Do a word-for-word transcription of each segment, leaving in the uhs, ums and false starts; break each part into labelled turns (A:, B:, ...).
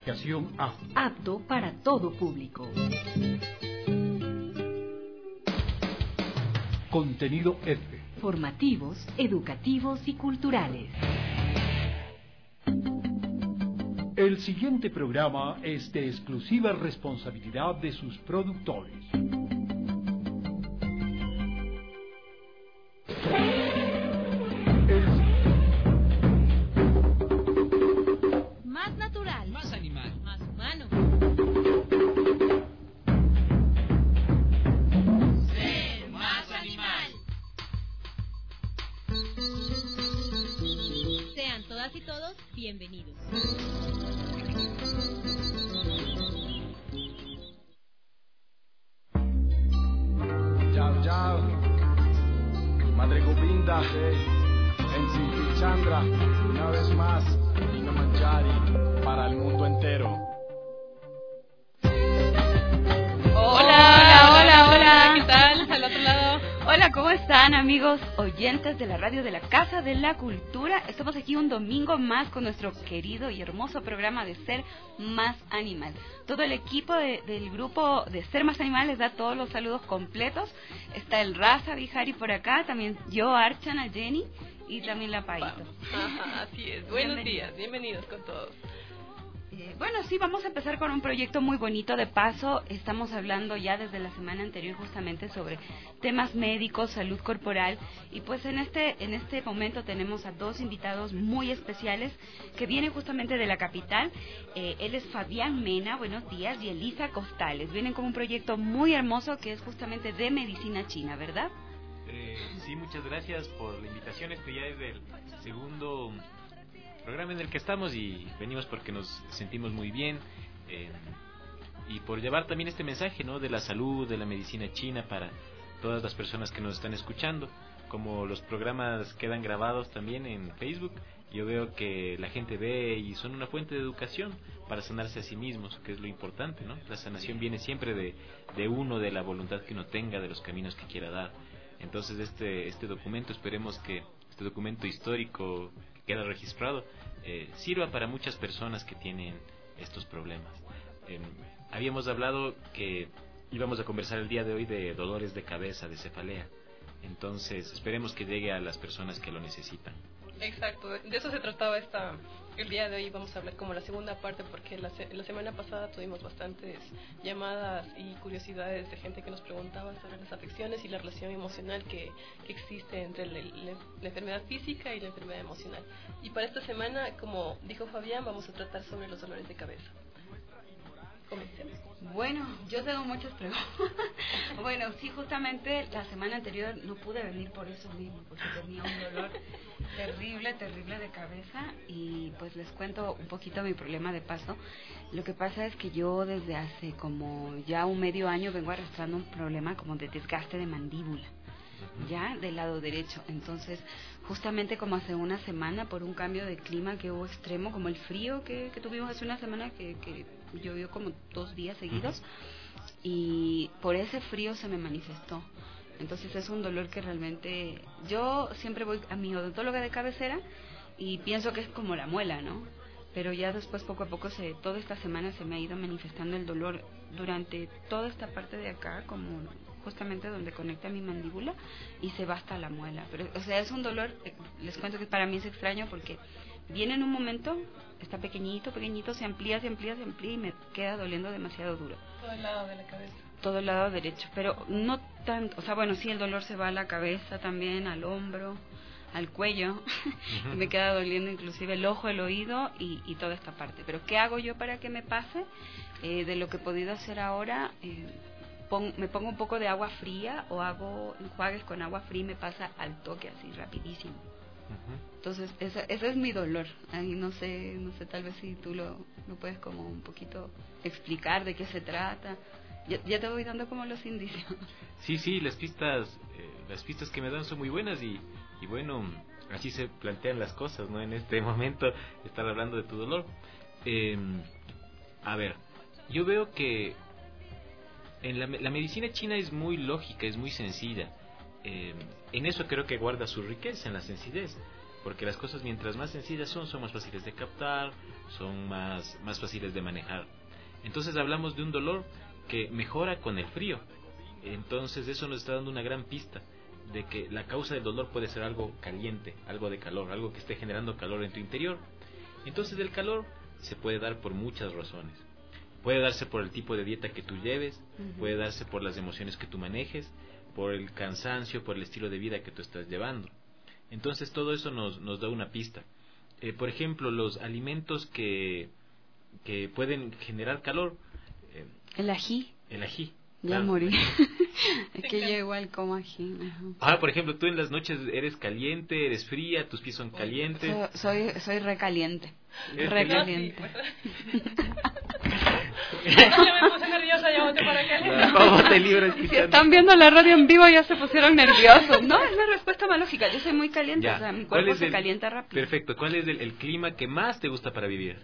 A: A.
B: Apto para todo público.
A: Contenido F.
B: Formativos, educativos y culturales.
A: El siguiente programa es de exclusiva responsabilidad de sus productores.
C: Más natural.
D: Más animal.
C: Más humano. Ser más animal. Sean todas y todos bienvenidos.
E: Yao Yao, Madre Govinda, en Sinti Chandra, una vez más, una manjari para el mundo entero.
F: Hola, hola, hola, ¿qué tal? Al otro lado.
G: Hola, ¿cómo están, amigos oyentes de la radio de la Casa de la Cultura? Estamos aquí un domingo más con nuestro querido y hermoso programa de Ser Más Animal. Todo el equipo de, del grupo de Ser Más Animal les da todos los saludos completos. Está el Raza Vijari por acá, también yo, Archana, Jenny y también la Paito.
F: Ajá, así es, buenos días, bienvenidos con todos.
G: Eh, bueno, sí, vamos a empezar con un proyecto muy bonito. De paso, estamos hablando ya desde la semana anterior justamente sobre temas médicos, salud corporal, y pues en este en este momento tenemos a dos invitados muy especiales que vienen justamente de la capital. Eh, él es Fabián Mena, buenos días, y Elisa Costales. Vienen con un proyecto muy hermoso que es justamente de medicina china, ¿verdad?
H: Eh, sí, muchas gracias por la invitación. Este ya es el segundo programa en el que estamos y venimos porque nos sentimos muy bien eh, y por llevar también este mensaje, ¿no?, de la salud, de la medicina china para todas las personas que nos están escuchando. Como los programas quedan grabados también en Facebook, yo veo que la gente ve y son una fuente de educación para sanarse a sí mismos, que es lo importante, ¿no? La sanación viene siempre de, de uno, de la voluntad que uno tenga, de los caminos que quiera dar. Entonces este, este documento, esperemos que este documento histórico queda registrado, eh, sirva para muchas personas que tienen estos problemas. Eh, habíamos hablado que íbamos a conversar el día de hoy de dolores de cabeza, de cefalea. Entonces esperemos que llegue a las personas que lo necesitan.
F: Exacto, de eso se trataba esta, el día de hoy. Vamos a hablar como la segunda parte porque la, se, la semana pasada tuvimos bastantes llamadas y curiosidades de gente que nos preguntaba sobre las afecciones y la relación emocional que, que existe entre la, la, la enfermedad física y la enfermedad emocional. Y para esta semana, como dijo Fabián, vamos a tratar sobre los dolores de cabeza. Comencemos.
G: Bueno, yo tengo muchas preguntas. Bueno, sí, justamente la semana anterior no pude venir por eso mismo, porque tenía un dolor terrible, terrible de cabeza, y pues les cuento un poquito mi problema de paso. Lo que pasa es que yo desde hace como ya un medio año vengo arrastrando un problema como de desgaste de mandíbula, ya del lado derecho. Entonces, justamente como hace una semana, por un cambio de clima que hubo extremo, como el frío que, que tuvimos hace una semana, que, que llovió como dos días seguidos, y por ese frío se me manifestó. Entonces es un dolor que realmente, yo siempre voy a mi odontóloga de cabecera y pienso que es como la muela, ¿no? Pero ya después poco a poco, se, toda esta semana se me ha ido manifestando el dolor durante toda esta parte de acá, como justamente donde conecta mi mandíbula, y se va hasta la muela. Pero, o sea, es un dolor, les cuento que para mí es extraño porque viene en un momento, está pequeñito, pequeñito, se amplía, se amplía, se amplía y me queda doliendo demasiado duro.
F: Todo el lado de la cabeza.
G: Todo el lado derecho, pero no tanto, o sea, bueno, sí, el dolor se va a la cabeza también, al hombro, al cuello, y me queda doliendo inclusive el ojo, el oído y, y toda esta parte. Pero ¿qué hago yo para que me pase? Eh, de lo que he podido hacer ahora, eh, pon, me pongo un poco de agua fría o hago enjuagues con agua fría y me pasa al toque, así rapidísimo. Entonces ese, ese es mi dolor. Ahí no sé, no sé, tal vez si tú lo, lo puedes como un poquito explicar de qué se trata. Ya, ya te voy dando como los indicios.
H: Sí, sí, las pistas, eh, las pistas que me dan son muy buenas y, y bueno, así se plantean las cosas, ¿no? En este momento, estar hablando de tu dolor. Eh, a ver, yo veo que en la, la medicina china es muy lógica, es muy sencilla. Eh, en eso creo que guarda su riqueza, en la sencillez. porque las cosas mientras más sencillas son, son más fáciles de captar, son más, más fáciles de manejar. Entonces hablamos de un dolor que mejora con el frío. Entonces eso nos está dando una gran pista de que la causa del dolor puede ser algo caliente, algo de calor, algo que esté generando calor en tu interior. Entonces el calor se puede dar por muchas razones. Puede darse por el tipo de dieta que tú lleves, uh-huh. puede darse por las emociones que tú manejes, por el cansancio, por el estilo de vida que tú estás llevando. Entonces todo eso nos, nos da una pista. Eh, por ejemplo, los alimentos que, que pueden generar calor. Eh,
G: el ají.
H: El ají.
G: Ya
H: claro.
G: morí. Es que yo igual como ají. Uh-huh.
H: Ah, por ejemplo, tú en las noches eres caliente, eres fría, tus pies son calientes.
G: So, soy soy recaliente. Recaliente.
F: Ya me puse nerviosa, ya voté para acá.
H: ¿Cómo te libras?
G: Si están viendo la radio en vivo ya se pusieron nerviosos. No, es la respuesta más lógica. Yo soy muy caliente,
H: ya.
G: O sea, mi cuerpo se
H: el,
G: calienta rápido.
H: Perfecto. ¿Cuál es el, el clima que más te gusta para vivir?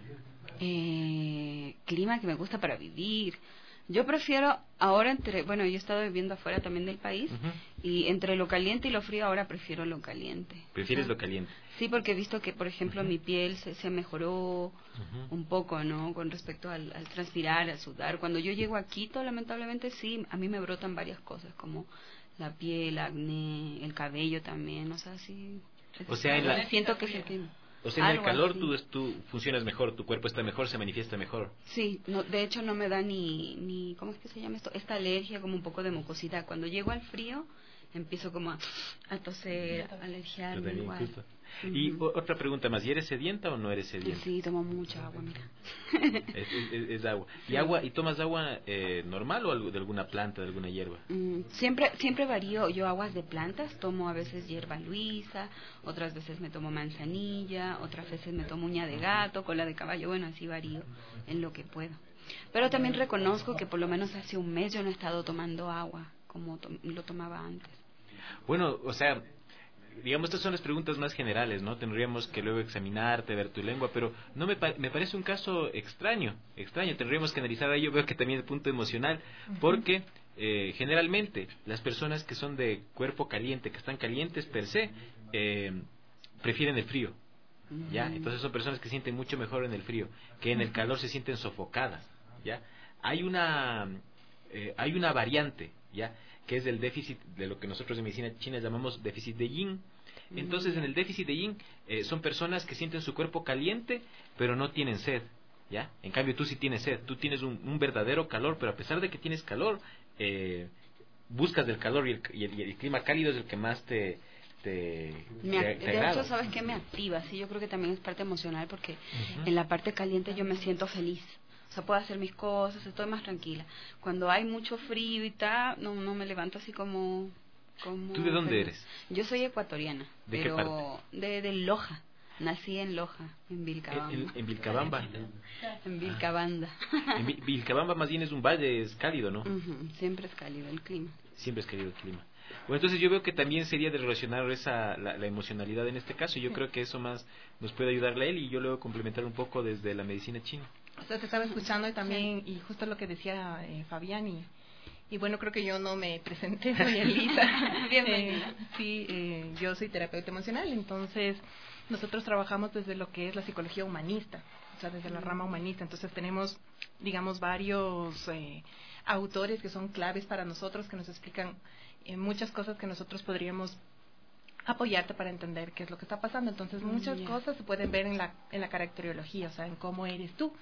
G: Eh, clima que me gusta para vivir. Yo prefiero ahora entre, bueno, yo he estado viviendo afuera también del país, uh-huh. y entre lo caliente y lo frío ahora prefiero lo caliente.
H: ¿Prefieres
G: ¿no?
H: lo caliente?
G: Sí, porque he visto que, por ejemplo, uh-huh. mi piel se, se mejoró uh-huh. un poco, ¿no? Con respecto al, al transpirar, al sudar. Cuando yo llego a Quito, lamentablemente, sí, a mí me brotan varias cosas, como la piel, acné, el cabello también, o sea, sí.
H: O sea, en la...
G: siento que se tiene.
H: O sea, en el calor tú, tú funcionas mejor, tu cuerpo está mejor, se manifiesta mejor.
G: Sí, no, de hecho no me da ni, ni, ¿cómo es que se llama esto? Esta alergia, como un poco de mucosidad. Cuando llego al frío, empiezo como a, a toser, a alergiarme igual.
H: Uh-huh. Y o, otra pregunta más, ¿y eres sedienta o no eres sedienta?
G: Sí, tomo mucha agua, mira.
H: Es, es, es agua. ¿Y agua y tomas agua eh, normal o de alguna planta, de alguna hierba?
G: Mm, siempre siempre varío yo aguas de plantas, tomo a veces hierba luisa, otras veces me tomo manzanilla, otras veces me tomo uña de gato, cola de caballo, bueno, así varío en lo que puedo. Pero también reconozco que por lo menos hace un mes yo no he estado tomando agua como to- lo tomaba antes.
H: Bueno, o sea, digamos, estas son las preguntas más generales, ¿no? Tendríamos que luego examinarte, ver tu lengua, pero no me, pa- me parece un caso extraño, extraño. Tendríamos que analizar ahí, yo veo que también el punto emocional, porque eh, generalmente las personas que son de cuerpo caliente, que están calientes per se, eh, prefieren el frío, ¿ya? Entonces son personas que sienten mucho mejor en el frío, que en el calor se sienten sofocadas, ¿ya? Hay una, eh, hay una variante, ¿ya? Que es el déficit de lo que nosotros en medicina china llamamos déficit de yin. Entonces, en el déficit de yin eh, son personas que sienten su cuerpo caliente, pero no tienen sed, ¿ya? En cambio, tú sí tienes sed, tú tienes un, un verdadero calor, pero a pesar de que tienes calor, eh, buscas del calor y el, y, el, y el clima cálido es el que más te... te,
G: me,
H: te, te
G: de
H: agrada.
G: hecho, ¿sabes qué? Me activa, sí, yo creo que también es parte emocional porque
H: Uh-huh.
G: en la parte caliente yo me siento feliz. O sea, puedo hacer mis cosas, estoy más tranquila. Cuando hay mucho frío y tal, no, no me levanto así como... como
H: ¿Tú de dónde
G: feliz.
H: eres?
G: Yo soy ecuatoriana.
H: ¿De
G: pero
H: qué parte?
G: De, de Loja. Nací en Loja, en Vilcabamba.
H: En, en Vilcabamba.
G: En Vilcabamba.
H: En Vi- Vilcabamba más bien es un valle, es cálido, ¿no?
G: Uh-huh. Siempre es cálido el clima.
H: Siempre es cálido el clima. Bueno, entonces yo veo que también sería de relacionar esa, la, la emocionalidad en este caso. Yo sí. creo que eso más nos puede ayudarle a él y yo luego complementar un poco desde la medicina china.
F: O sea, te estaba escuchando y también, y justo lo que decía eh, Fabián, y, y bueno, creo que yo no me presenté, soy Elisa.
G: Bienvenida.
F: Eh, sí, eh, yo soy terapeuta emocional, entonces nosotros trabajamos desde lo que es la psicología humanista, o sea, desde la rama humanista. Entonces tenemos, digamos, varios eh, autores que son claves para nosotros, que nos explican eh, muchas cosas que nosotros podríamos apoyarte para entender qué es lo que está pasando. Entonces muchas yeah. cosas se pueden ver en la en la caracteriología, o sea, en cómo eres tú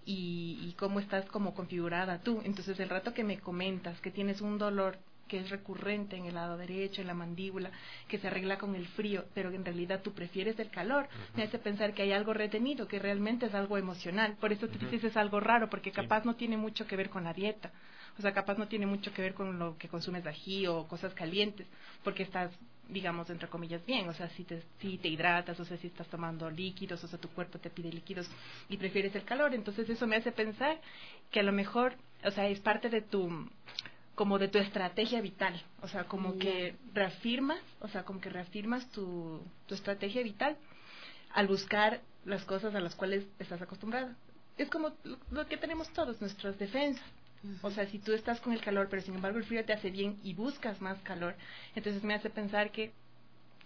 F: y, y cómo estás como configurada tú. Entonces el rato que me comentas que tienes un dolor que es recurrente en el lado derecho, en la mandíbula, que se arregla con el frío, pero que en realidad tú prefieres el calor, uh-huh. me hace pensar que hay algo retenido, que realmente es algo emocional. Por eso tú uh-huh. dices es algo raro, porque capaz sí. no tiene mucho que ver con la dieta. O sea, capaz no tiene mucho que ver con lo que consumes de ají o cosas calientes, porque estás, digamos, entre comillas, bien. O sea, si te, si te hidratas, o sea, si estás tomando líquidos, o sea, tu cuerpo te pide líquidos y prefieres el calor. Entonces eso me hace pensar que a lo mejor, o sea, es parte de tu, como de tu estrategia vital. O sea, como que reafirmas, o sea, como que reafirmas tu, tu estrategia vital al buscar las cosas a las cuales estás acostumbrada. Es como lo que tenemos todos, nuestras defensas. O sea, si tú estás con el calor, pero sin embargo el frío te hace bien y buscas más calor, entonces me hace pensar que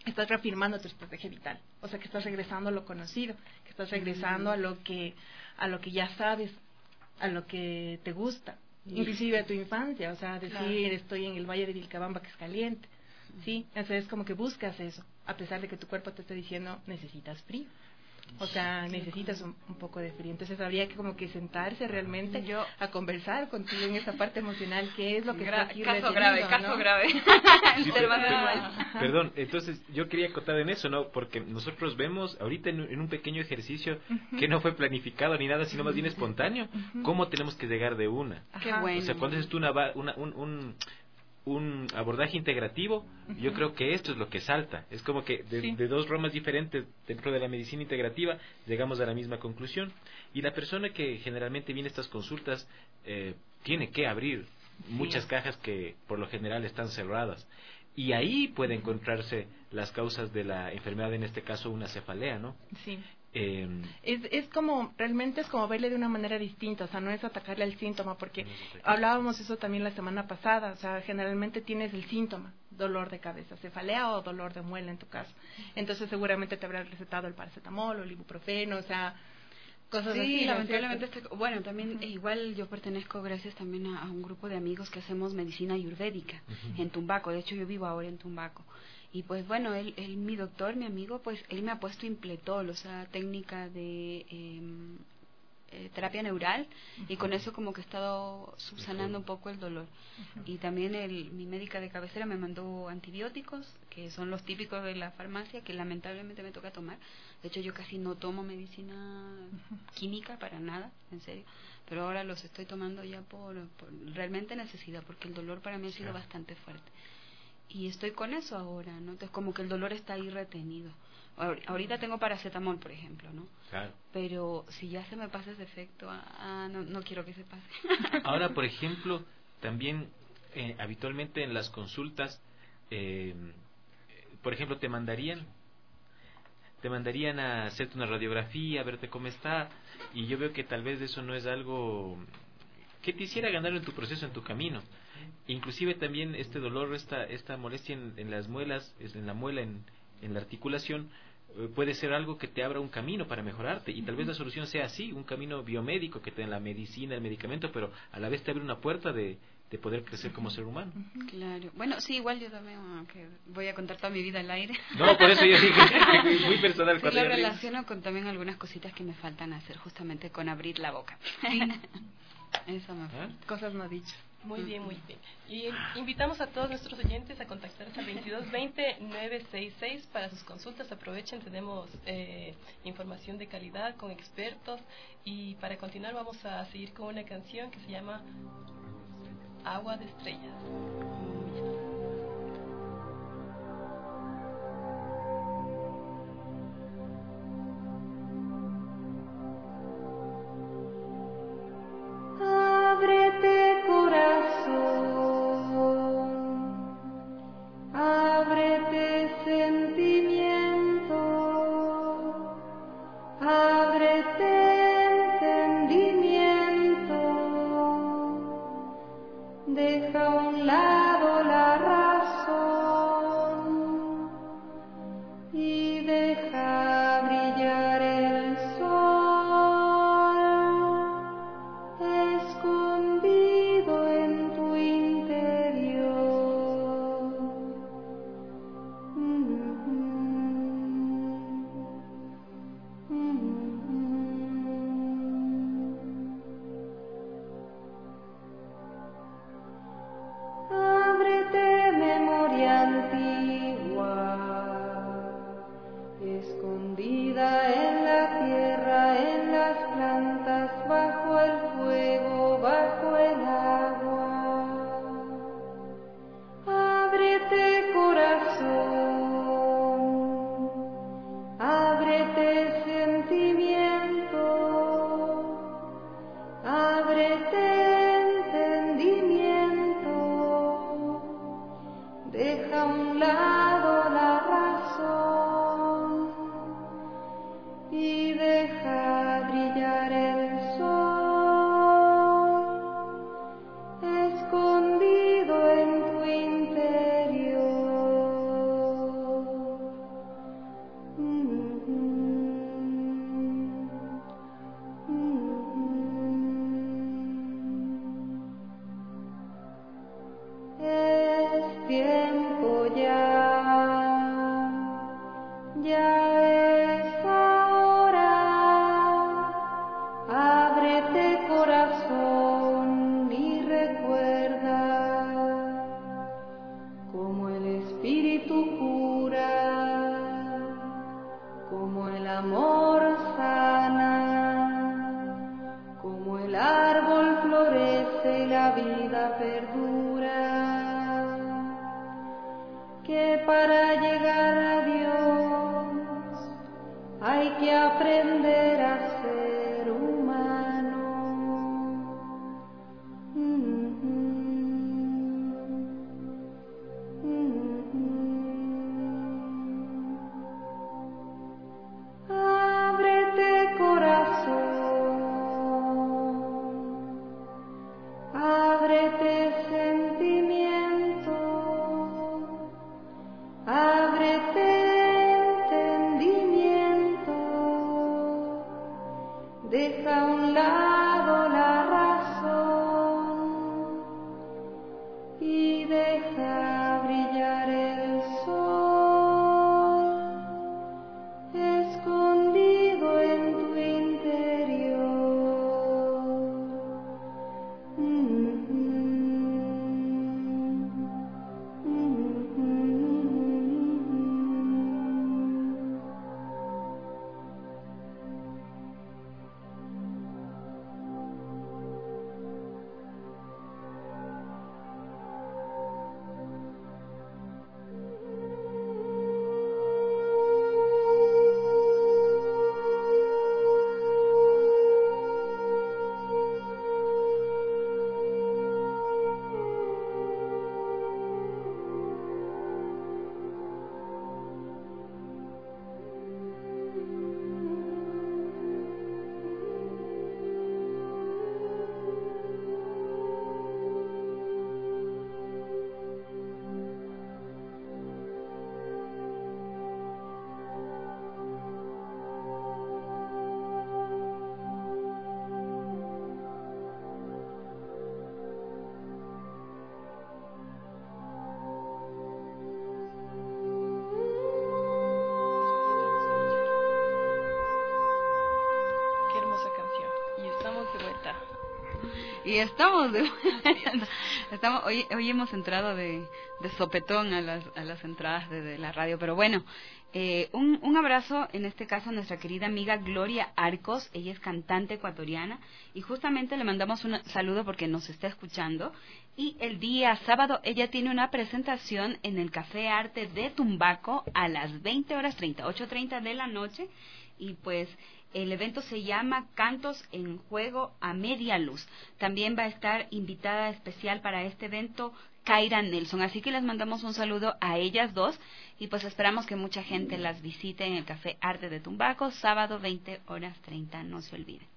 D: estás reafirmando tu estrategia vital, o sea que estás regresando a lo conocido, que estás regresando a lo que a lo que ya sabes, a lo que te gusta, inclusive a tu infancia, o sea, decir claro. estoy en el Valle de Vilcabamba que es caliente, sí, entonces es como que buscas eso, a pesar de que tu cuerpo te esté diciendo necesitas frío. O sea, necesitas un, un poco de frío. Entonces habría que como que sentarse realmente yo, a conversar contigo en esa parte emocional, qué es lo que
G: gra-
D: está aquí
G: caso
D: retenido,
G: grave,
D: ¿no?
G: caso grave.
H: Sí, pero, pero, perdón, entonces yo quería acotar en eso, ¿no? Porque nosotros vemos ahorita en, en un pequeño ejercicio uh-huh. que no fue planificado ni nada, sino más bien espontáneo, uh-huh. cómo tenemos que llegar de una.
G: Qué bueno.
H: O sea, cuando dices tú una, una, un, un un abordaje integrativo, uh-huh. yo creo que esto es lo que salta. Es como que de, sí. de dos ramas diferentes dentro de la medicina integrativa llegamos a la misma conclusión. Y la persona que generalmente viene a estas consultas eh, tiene que abrir sí. muchas cajas que por lo general están cerradas. Y ahí puede encontrarse las causas de la enfermedad, en este caso una cefalea, ¿no?
D: Sí.
H: Eh,
D: es, es como, realmente es como verle de una manera distinta, o sea, no es atacarle al síntoma, porque hablábamos eso también la semana pasada, o sea, generalmente tienes el síntoma, dolor de cabeza, cefalea o dolor de muela en tu caso, entonces seguramente te habrán recetado el paracetamol o el ibuprofeno, o sea, cosas
G: sí,
D: así.
G: Sí, lamentablemente, estoy, bueno, también uh-huh. igual yo pertenezco gracias también a, a un grupo de amigos que hacemos medicina ayurvédica uh-huh. en Tumbaco, de hecho yo vivo ahora en Tumbaco. Y pues bueno, él, él, mi doctor, mi amigo, pues él me ha puesto impletol, o sea, técnica de eh, eh, terapia neural, uh-huh. y con eso como que he estado subsanando un poco el dolor. Uh-huh. Y también el, mi médica de cabecera me mandó antibióticos, que son los típicos de la farmacia, que lamentablemente me toca tomar. De hecho, yo casi no tomo medicina uh-huh. química para nada, en serio. Pero ahora los estoy tomando ya por, por realmente necesidad, porque el dolor para mí ha sido claro. bastante fuerte. Y estoy con eso ahora, ¿no? Entonces como que el dolor está ahí retenido. Ahorita tengo paracetamol, por ejemplo, ¿no?
H: Claro.
G: Pero si ya se me pasa ese efecto, ah, no, no quiero que se pase.
H: Ahora, por ejemplo, también eh, habitualmente en las consultas, eh, por ejemplo, te mandarían, te mandarían a hacerte una radiografía, a verte cómo está, y yo veo que tal vez eso no es algo que te hiciera ganar en tu proceso, en tu camino. Inclusive también este dolor, esta esta molestia en, en las muelas, en la muela, en, en la articulación, eh, puede ser algo que te abra un camino para mejorarte, y tal vez la solución sea así, un camino biomédico que te da la medicina, el medicamento, pero a la vez te abre una puerta de, de poder crecer como ser humano.
G: Claro. Bueno, sí, igual yo también que voy a contar toda mi vida al aire.
H: No, por eso yo dije que muy personal.
G: Sí, lo relaciono con también algunas cositas que me faltan hacer, justamente con abrir la boca. Sí. Eso me falta.
D: ¿Ah? Cosas no dichas.
F: Muy bien, muy bien. Y invitamos a todos nuestros oyentes a contactarse al veintidós veinte nueve sesenta y seis para sus consultas. Aprovechen, tenemos eh, información de calidad con expertos. Y para continuar vamos a seguir con una canción que se llama Agua de Estrellas.
I: Escondido en tu interior. tiempo ya, ya es ahora. Ábrete corazón y recuerda como el Espíritu cura, como el amor sana, como el árbol florece y la vida perdura. Que para llegar a Dios hay que aprender a ser humano. Mm-hmm. Mm-hmm. Ábrete corazón, ábrete sentimiento, ábrete entendimiento, deja a un lado la razón y deja brillar el sol escondido en tu interior. Mm-hmm.
G: Y estamos de estamos hoy hoy hemos entrado de, de sopetón a las a las entradas de, de la radio, pero bueno, eh, un un abrazo en este caso a nuestra querida amiga Gloria Arcos. Ella es cantante ecuatoriana y justamente le mandamos un saludo porque nos está escuchando. Y el día sábado ella tiene una presentación en el Café Arte de Tumbaco a las veinte horas treinta, ocho treinta de la noche, y pues el evento se llama Cantos en Juego a Media Luz. También va a estar invitada especial para este evento Kaira Nelson. Así que les mandamos un saludo a ellas dos y pues esperamos que mucha gente las visite en el Café Arte de Tumbaco, sábado veinte horas treinta, no se olviden.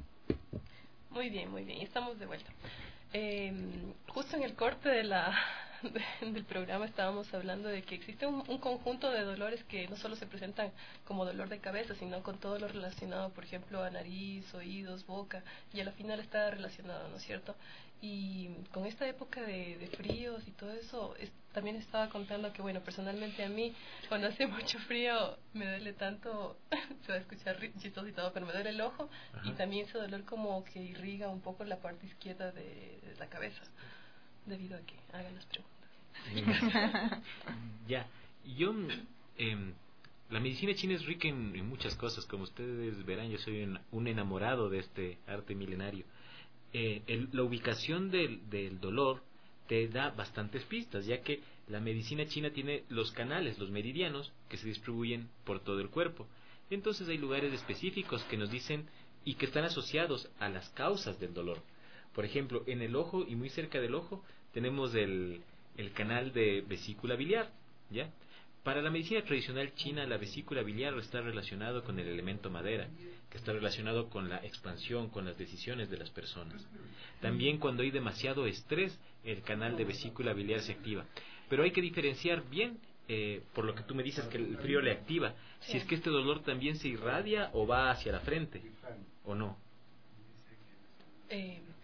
F: Muy bien, muy bien, estamos de vuelta. Eh, justo en el corte de la de, del programa estábamos hablando de que existe un, un conjunto de dolores que no solo se presentan como dolor de cabeza, sino con todo lo relacionado, por ejemplo, a nariz, oídos, boca, y a la final está relacionado, ¿no es cierto? Y con esta época de, de fríos y todo eso, es, también estaba contando que, bueno, personalmente a mí, cuando hace mucho frío, me duele tanto, se va a escuchar chistoso y todo, pero me duele el ojo. Ajá. Y también ese dolor como que irriga un poco la parte izquierda de, de la cabeza, debido a que hagan las preguntas.
H: Ya, yo, eh, la medicina china es rica en, en muchas cosas, como ustedes verán, yo soy un, un enamorado de este arte milenario. Eh, el, la ubicación del, del dolor te da bastantes pistas, ya que la medicina china tiene los canales, los meridianos, que se distribuyen por todo el cuerpo. Entonces hay lugares específicos que nos dicen y que están asociados a las causas del dolor. Por ejemplo, en el ojo y muy cerca del ojo tenemos el, el canal de vesícula biliar, ¿ya? Para la medicina tradicional china, la vesícula biliar está relacionado con el elemento madera, que está relacionado con la expansión, con las decisiones de las personas. También cuando hay demasiado estrés, el canal de vesícula biliar se activa. Pero hay que diferenciar bien, eh, por lo que tú me dices que el frío le activa, si es que este dolor también se irradia o va hacia la frente, o no.
F: Eh,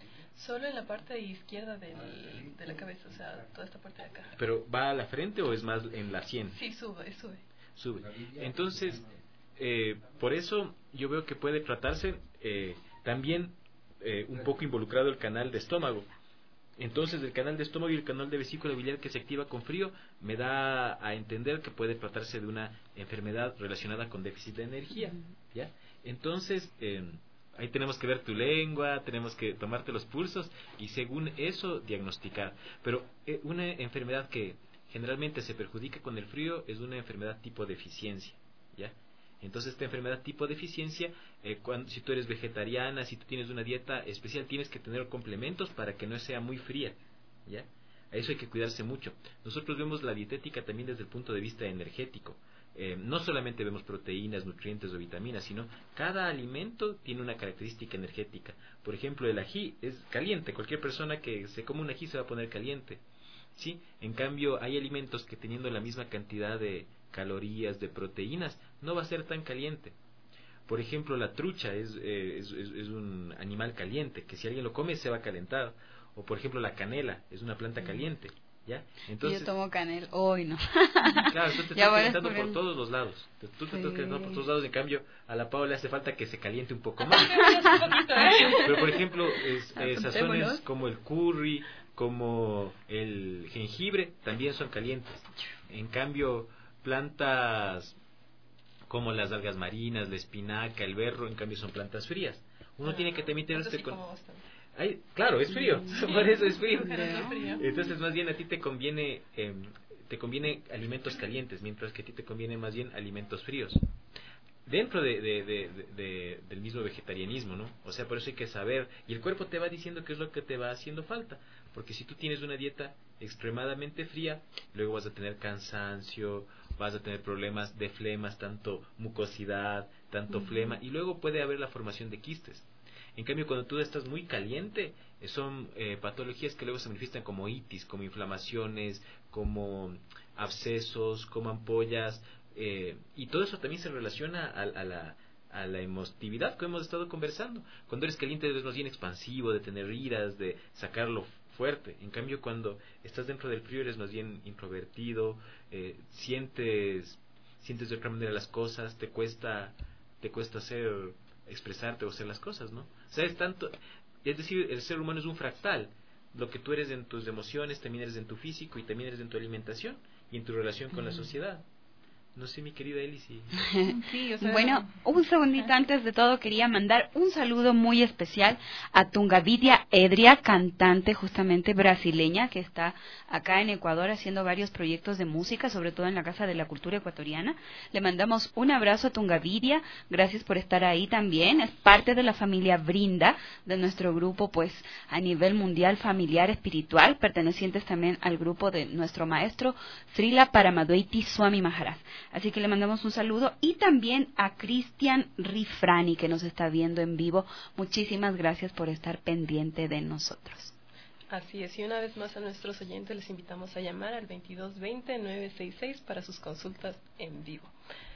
F: Solo en la parte izquierda del, de la cabeza, o sea, toda esta parte de acá.
H: ¿Pero va a la frente o es más en la sien?
F: Sí, sube, sube.
H: Sube. Entonces, eh, por eso yo veo que puede tratarse eh, también eh, un poco involucrado el canal de estómago. Entonces, el canal de estómago y el canal de vesícula biliar que se activa con frío me da a entender que puede tratarse de una enfermedad relacionada con déficit de energía, ¿ya? Entonces, eh, ahí tenemos que ver tu lengua, tenemos que tomarte los pulsos y según eso diagnosticar. Pero eh, una enfermedad que generalmente se perjudica con el frío es una enfermedad tipo deficiencia, ¿ya? Entonces esta enfermedad tipo deficiencia, eh, cuando, si tú eres vegetariana, si tú tienes una dieta especial, tienes que tener complementos para que no sea muy fría, ¿ya? A eso hay que cuidarse mucho. Nosotros vemos la dietética también desde el punto de vista energético. Eh, no solamente vemos proteínas, nutrientes o vitaminas, sino cada alimento tiene una característica energética. Por ejemplo, el ají es caliente. Cualquier persona que se come un ají se va a poner caliente, ¿sí? En cambio, hay alimentos que teniendo la misma cantidad de calorías, de proteínas, no va a ser tan caliente. Por ejemplo, la trucha es, eh, es, es, es un animal caliente, que si alguien lo come se va a calentar. O por ejemplo, la canela es una planta caliente, ¿ya? Entonces,
G: yo tomo canela, hoy no.
H: Claro, tú te estás calentando por todos los lados. Tú te sí. estás calentando por todos lados. En cambio, a la Pau le hace falta que se caliente un poco más. Pero por ejemplo, es, eh, sazones como el curry, como el jengibre, también son calientes. En cambio, plantas como las algas marinas, la espinaca, el berro, en cambio son plantas frías. Uno ah, tiene que también tener este con... Ay, claro, es frío, sí. Por eso es frío. Entonces, más bien a ti te conviene eh, te conviene alimentos calientes, mientras que a ti te conviene más bien alimentos fríos. Dentro de, de, de, de, de, del mismo vegetarianismo, ¿no? O sea, por eso hay que saber, y el cuerpo te va diciendo qué es lo que te va haciendo falta, porque si tú tienes una dieta extremadamente fría, luego vas a tener cansancio, vas a tener problemas de flemas, tanto mucosidad, tanto uh-huh. flema, y luego puede haber la formación de quistes. En cambio, cuando tú estás muy caliente, son eh, patologías que luego se manifiestan como itis, como inflamaciones, como abscesos, como ampollas, eh, y todo eso también se relaciona a, a la a la emotividad que hemos estado conversando. Cuando eres caliente eres más bien expansivo, de tener iras, de sacarlo fuerte. En cambio, cuando estás dentro del frío eres más bien introvertido, eh, sientes sientes de otra manera las cosas, te cuesta te cuesta hacer expresarte o hacer las cosas, ¿no? O sea, es tanto, es decir, el ser humano es un fractal. Lo que tú eres en tus emociones, también eres en tu físico y también eres en tu alimentación y en tu relación con mm. la sociedad. No sé, mi querida Eli, si...
G: sí, o sea... Bueno, un segundito antes de todo quería mandar un saludo muy especial a Tungavidia Edria, cantante justamente brasileña que está acá en Ecuador haciendo varios proyectos de música, sobre todo en la Casa de la Cultura Ecuatoriana. Le mandamos un abrazo a Tungavidia, gracias por estar ahí también. Es parte de la familia Brinda, de nuestro grupo pues a nivel mundial familiar espiritual, pertenecientes también al grupo de nuestro maestro Srila Paramadoiti Swami Maharaj. Así que le mandamos un saludo y también a Cristian Rifrani que nos está viendo en vivo. Muchísimas gracias por estar pendiente de nosotros.
F: Así es, y una vez más a nuestros oyentes les invitamos a llamar al veintidós veinte nueve sesenta y seis para sus consultas en vivo.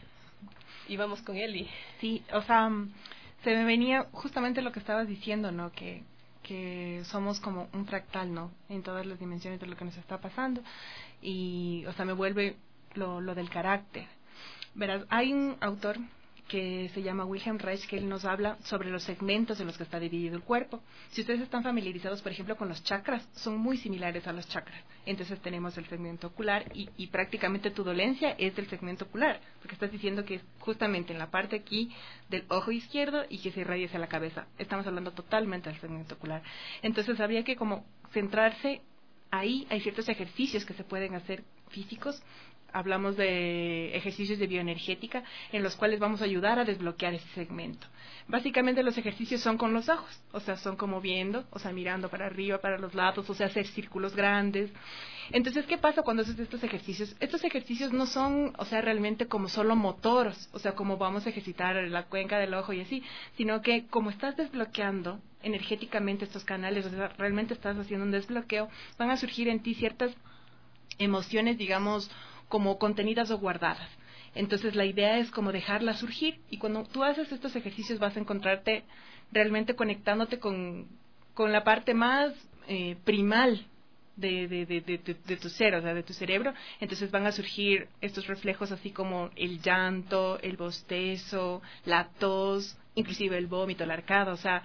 F: Y vamos con Eli.
D: Sí, o sea, se me venía justamente lo que estabas diciendo, ¿no? Que que somos como un fractal, ¿no? En todas las dimensiones de lo que nos está pasando. Y, o sea, me vuelve Lo, lo del carácter. Verás, hay un autor que se llama Wilhelm Reich que él nos habla sobre los segmentos en los que está dividido el cuerpo. Si ustedes están familiarizados, por ejemplo, con los chakras, son muy similares a los chakras. Entonces tenemos el segmento ocular y, y prácticamente tu dolencia es del segmento ocular, porque estás diciendo que es justamente en la parte aquí del ojo izquierdo y que se irradia hacia la cabeza. Estamos hablando totalmente del segmento ocular. Entonces habría que como centrarse ahí. Hay ciertos ejercicios que se pueden hacer físicos. Hablamos de ejercicios de bioenergética en los cuales vamos a ayudar a desbloquear ese segmento. Básicamente los ejercicios son con los ojos, o sea, son como viendo, o sea, mirando para arriba, para los lados, o sea, hacer círculos grandes. Entonces, ¿qué pasa cuando haces estos ejercicios? Estos ejercicios no son, o sea, realmente como solo motoros, o sea, como vamos a ejercitar la cuenca del ojo y así, sino que como estás desbloqueando energéticamente estos canales, o sea, realmente estás haciendo un desbloqueo, van a surgir en ti ciertas emociones, digamos, como contenidas o guardadas. Entonces la idea es como dejarlas surgir, y cuando tú haces estos ejercicios vas a encontrarte realmente conectándote con, con la parte más eh, primal de, de, de, de, de, de tu ser, o sea, de tu cerebro. Entonces van a surgir estos reflejos así como el llanto, el bostezo, la tos, inclusive el vómito, la arcada, o sea,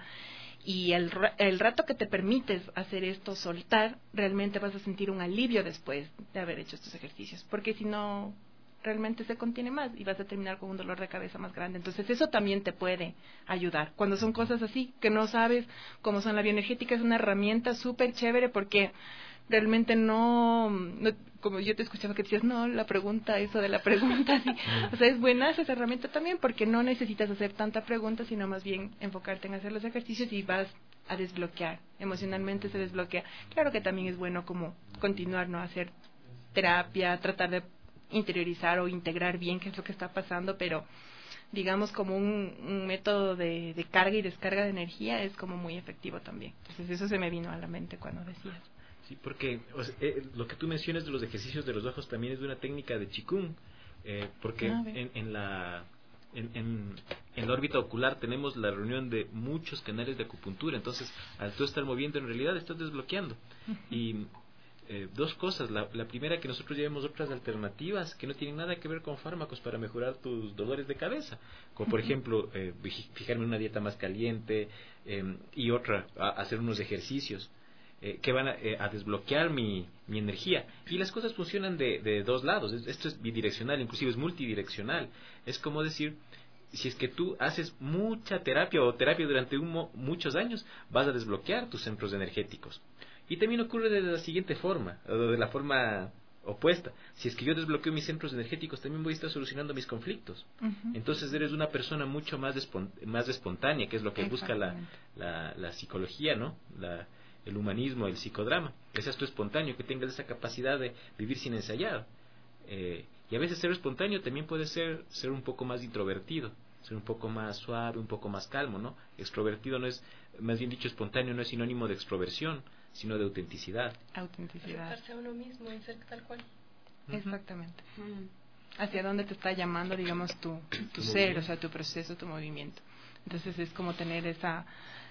D: y el, el rato que te permites hacer esto, soltar, realmente vas a sentir un alivio después de haber hecho estos ejercicios, porque si no, realmente se contiene más y vas a terminar con un dolor de cabeza más grande. Entonces eso también te puede ayudar. Cuando son cosas así, que no sabes cómo son, la bioenergética es una herramienta súper chévere porque realmente no, no, como yo te escuchaba que decías, no, la pregunta, eso de la pregunta, sí. O sea, es buena esa herramienta también porque no necesitas hacer tanta pregunta, sino más bien enfocarte en hacer los ejercicios y vas a desbloquear, emocionalmente se desbloquea. Claro que también es bueno como continuar, ¿no? Hacer terapia, tratar de interiorizar o integrar bien qué es lo que está pasando, pero digamos como un, un método de, de carga y descarga de energía es como muy efectivo también. Entonces eso se me vino a la mente cuando decías.
H: Sí, porque o sea, eh, lo que tú mencionas de los ejercicios de los ojos también es de una técnica de Qigong, eh, porque
D: Ah,
H: en, en la en, en, en la órbita ocular tenemos la reunión de muchos canales de acupuntura, entonces al tú estar moviendo en realidad estás desbloqueando. Uh-huh. Y eh, dos cosas, la, la primera, que nosotros llevemos otras alternativas que no tienen nada que ver con fármacos para mejorar tus dolores de cabeza, como por uh-huh. ejemplo eh, fijarme en una dieta más caliente, eh, y otra, a, hacer unos ejercicios Eh, que van a, eh, a desbloquear mi, mi energía. Y las cosas funcionan de, de dos lados. Esto es bidireccional, inclusive es multidireccional. Es como decir, si es que tú haces mucha terapia o terapia durante un mo, muchos años, vas a desbloquear tus centros energéticos. Y también ocurre de la siguiente forma, o de la forma opuesta. Si es que yo desbloqueo mis centros energéticos, también voy a estar solucionando mis conflictos. Uh-huh. Entonces eres una persona mucho más, espont más espontánea, que es lo que busca la, la, la psicología, ¿no? La, el humanismo, el psicodrama. Que seas tú espontáneo, que tengas esa capacidad de vivir sin ensayar. Eh, y a veces ser espontáneo también puede ser ser un poco más introvertido, ser un poco más suave, un poco más calmo, ¿no? Extrovertido no es, más bien dicho, espontáneo no es sinónimo de extroversión, sino de autenticidad.
D: Autenticidad.
F: Aceptarse a uno mismo y ser tal cual.
D: Uh-huh. Exactamente. Uh-huh. Hacia dónde te está llamando, digamos, tu, tu ser, o sea, tu proceso, tu movimiento. Entonces es como tener esa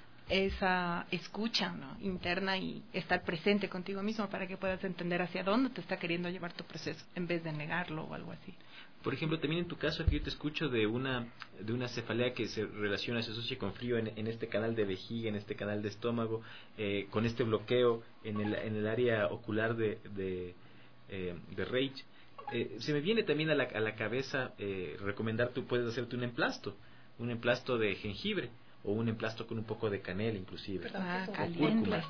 D: esa escucha, ¿no? Interna y estar presente contigo mismo para que puedas entender hacia dónde te está queriendo llevar tu proceso en vez de negarlo o algo así.
H: Por ejemplo, también en tu caso aquí yo te escucho de una de una cefalea que se relaciona, se asocia con frío en, en este canal de vejiga, en este canal de estómago, eh, con este bloqueo en el, en el área ocular de de, eh, de Reich. Eh, se me viene también a la, a la cabeza eh, recomendar, tú puedes hacerte un emplasto, un emplasto de jengibre, o un emplasto con un poco de canela inclusive.
D: Ah,
H: o cúrcuma.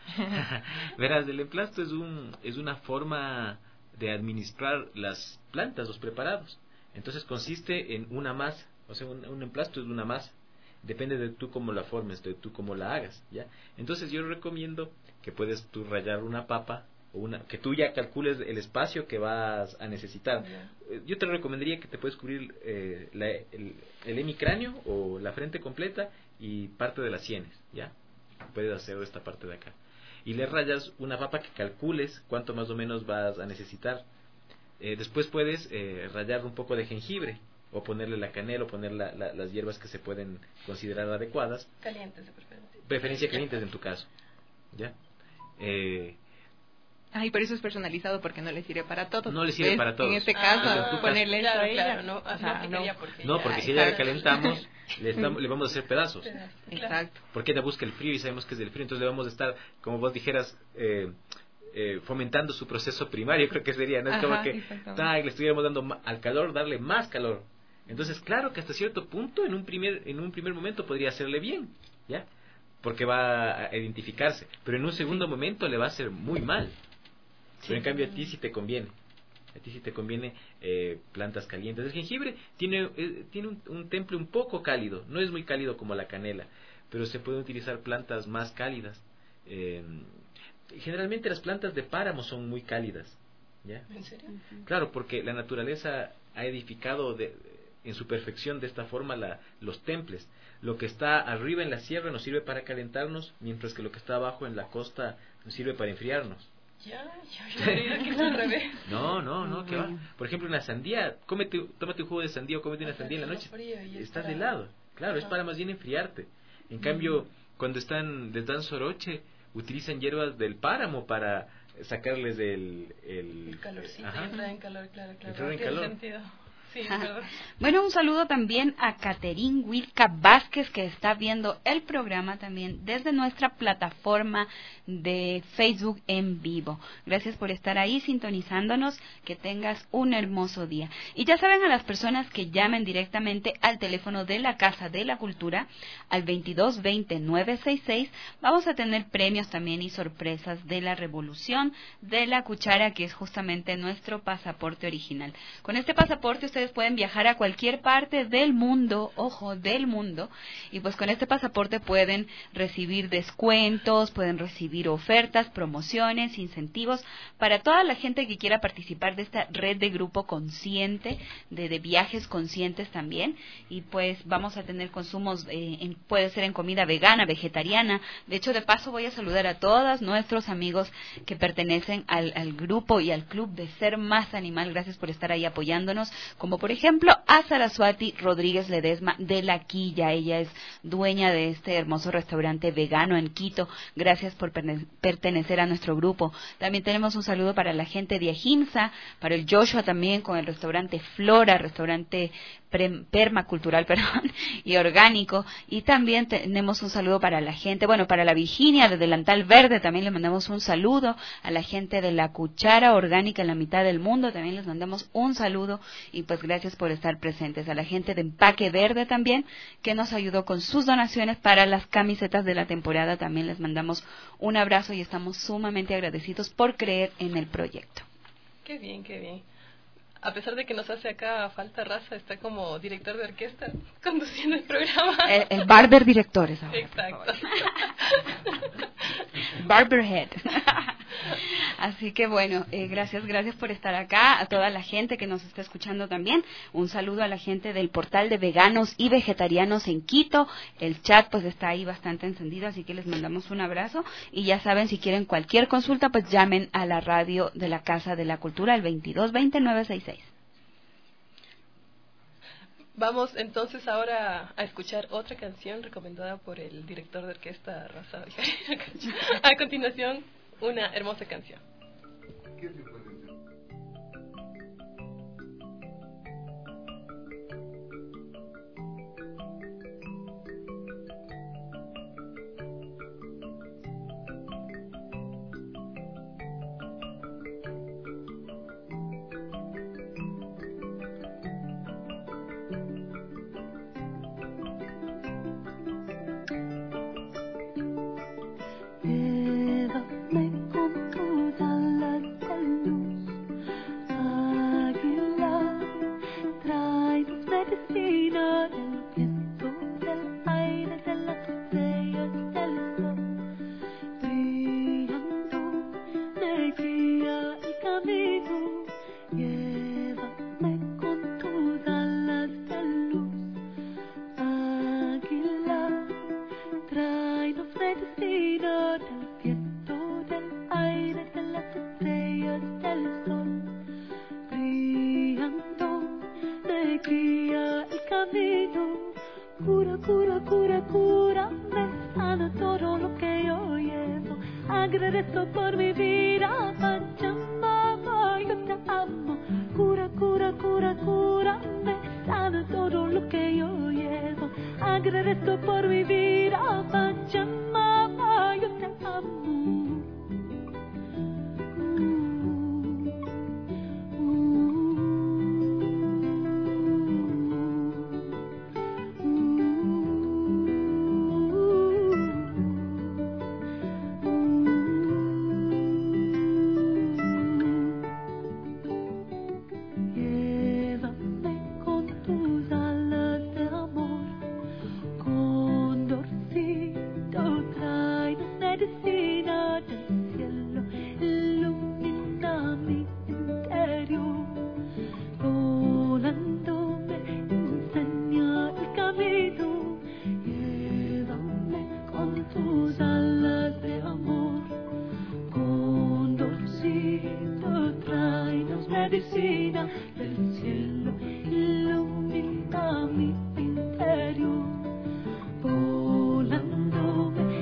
H: Verás, el emplasto es un es una forma de administrar las plantas, los preparados. Entonces consiste en una masa, o sea, un, un emplasto es una masa. Depende de tú cómo la formes, de tú cómo la hagas, ¿ya? Entonces yo recomiendo que puedes tú rallar una papa, o una, que tú ya calcules el espacio que vas a necesitar. Yeah. Yo te recomendaría que te puedes cubrir eh, la, el, el hemicráneo o la frente completa y parte de las sienes, ¿ya? Puedes hacer esta parte de acá. Y le rayas una papa que calcules cuánto más o menos vas a necesitar. Eh, después puedes eh, rallar un poco de jengibre, o ponerle la canela, o poner la, la, las hierbas que se pueden considerar adecuadas.
F: Calientes de preferencia.
H: Preferencia calientes en tu caso, ¿ya? Eh,
D: Ay, pero eso es personalizado porque no le sirve para todos.
H: No le sirve para todos.
D: En este caso,
F: ah,
D: ponerle
F: claro,
D: eso a ella.
F: Claro, no,
D: o sea,
F: no,
D: no.
F: Porque,
H: no, porque
F: ya,
H: si ella la calentamos, le, estamos, le vamos a hacer pedazos.
D: Exacto.
H: Porque ella busca el frío y sabemos que es del frío, entonces le vamos a estar, como vos dijeras, eh, eh, fomentando su proceso primario, creo que sería, ¿no? Es
D: Ajá,
H: como que ta, le estuviéramos dando ma, al calor, darle más calor. Entonces, claro que hasta cierto punto, en un primer en un primer momento podría hacerle bien, ¿ya? Porque va a identificarse, pero en un segundo sí. momento le va a hacer muy mal. Pero en cambio a ti sí te conviene. A ti sí te conviene eh, plantas calientes. El jengibre tiene eh, tiene un, un temple un poco cálido. No es muy cálido como la canela, pero se pueden utilizar plantas más cálidas. Eh, generalmente las plantas de páramo son muy cálidas, ¿ya?
F: ¿En serio? Uh-huh.
H: Claro, porque la naturaleza ha edificado de, en su perfección de esta forma la, los temples. Lo que está arriba en la sierra nos sirve para calentarnos, mientras que lo que está abajo en la costa nos sirve para enfriarnos.
F: Ya, yo creía que es al revés.
H: No, no, no, que va. Por ejemplo, una sandía, cómete, tómate un jugo de sandía o cómete una sandía en la noche.
F: Estás
H: para... de helado. Claro, ah. es para más bien enfriarte. En cambio, cuando están les dan soroche, utilizan hierbas del páramo para sacarles el... El,
F: el calorcito,
H: ajá.
F: entrar en calor, claro, claro.
H: Entrar en
F: Tiene
H: calor.
F: sentido. Sí, es verdad.
G: Bueno, un saludo también a Caterín Wilca Vázquez, que está viendo el programa también desde nuestra plataforma de Facebook en vivo. Gracias por estar ahí sintonizándonos, que tengas un hermoso día. Y ya saben, a las personas que llamen directamente al teléfono de la Casa de la Cultura, al veintidós veinte nueve sesenta y seis, vamos a tener premios también y sorpresas de la Revolución de la Cuchara, que es justamente nuestro pasaporte original. Con este pasaporte ustedes pueden viajar a cualquier parte del mundo, ojo, del mundo, y pues con este pasaporte pueden recibir descuentos, pueden recibir ofertas, promociones, incentivos para toda la gente que quiera participar de esta red de grupo consciente, de, de viajes conscientes también, y pues vamos a tener consumos, eh, en, puede ser en comida vegana, vegetariana. De hecho, de paso voy a saludar a todos nuestros amigos que pertenecen al, al grupo y al club de Ser Más Animal. Gracias por estar ahí apoyándonos, como por ejemplo a Saraswati Rodríguez Ledesma de La Quilla. Ella es dueña de este hermoso restaurante vegano en Quito. Gracias por pertenecer a nuestro grupo. También tenemos un saludo para la gente de Ahimsa, para el Joshua también con el restaurante Flora, restaurante permacultural, perdón, y orgánico. Y también tenemos un saludo para la gente, bueno, para la Virginia de Delantal Verde, también le mandamos un saludo. A la gente de la Cuchara Orgánica en la Mitad del Mundo, también les mandamos un saludo, y pues gracias por estar presentes. A la gente de Empaque Verde también, que nos ayudó con sus donaciones para las camisetas de la temporada, también les mandamos un abrazo y estamos sumamente agradecidos por creer en el proyecto.
F: Qué bien, qué bien. A pesar de que nos hace acá falta raza, está como director de orquesta conduciendo el programa.
G: El, el barber director es ahora.
F: Exacto.
G: Barberhead. Así que bueno, eh, gracias, gracias por estar acá, a toda la gente que nos está escuchando también. Un saludo a la gente del portal de veganos y vegetarianos en Quito. El chat pues está ahí bastante encendido, así que les mandamos un abrazo. Y ya saben, si quieren cualquier consulta, pues llamen a la radio de la Casa de la Cultura, el veintidós veinte nueve sesenta y seis.
F: Vamos entonces ahora a escuchar otra canción recomendada por el director de orquesta Raza. A continuación, una hermosa canción.
J: ¿Qué tipo de canción?
K: Volando